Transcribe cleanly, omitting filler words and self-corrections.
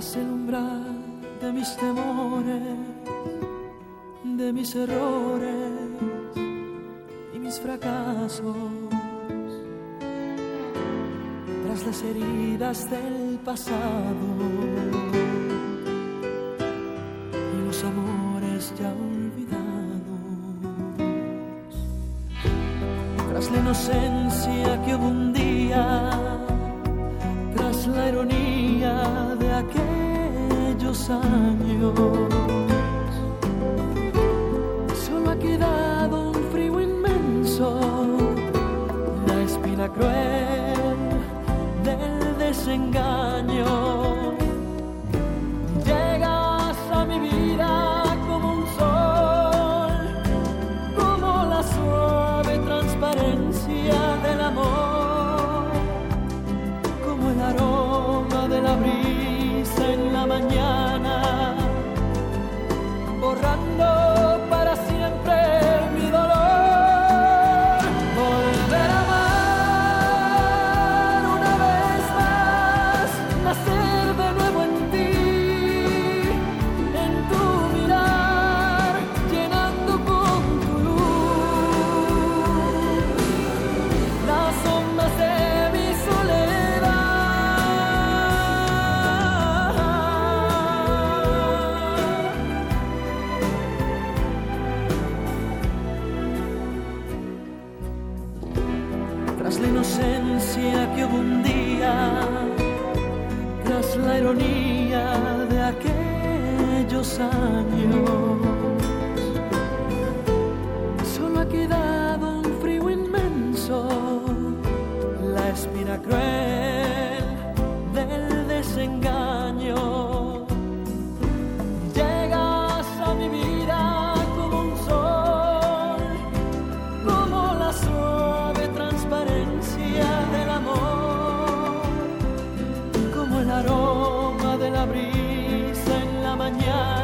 tras el umbral de mis temores, de mis errores y mis fracasos, tras las heridas del pasado y los amores ya olvidados, tras la inocencia que hubo un día, tras la ironía de aquellos años, solo ha quedado un frío inmenso, la espina cruel del desengaño. Llegas a mi vida como un sol, como la suave transparencia del amor, como el aroma de la brisa en la mañana, borrando para siempre mi dolor. Volver a amar una vez más, nacer de nuevo en ti, en tu mirar, llenando con tu luz las sombras de mi tras la inocencia que hubo un día, tras la ironía de aquellos años, solo ha quedado un frío inmenso, la espina cruel del desengaño. Llegas a mi vida como un sol, como la suave transparencia del amor, como el aroma de la brisa en la mañana.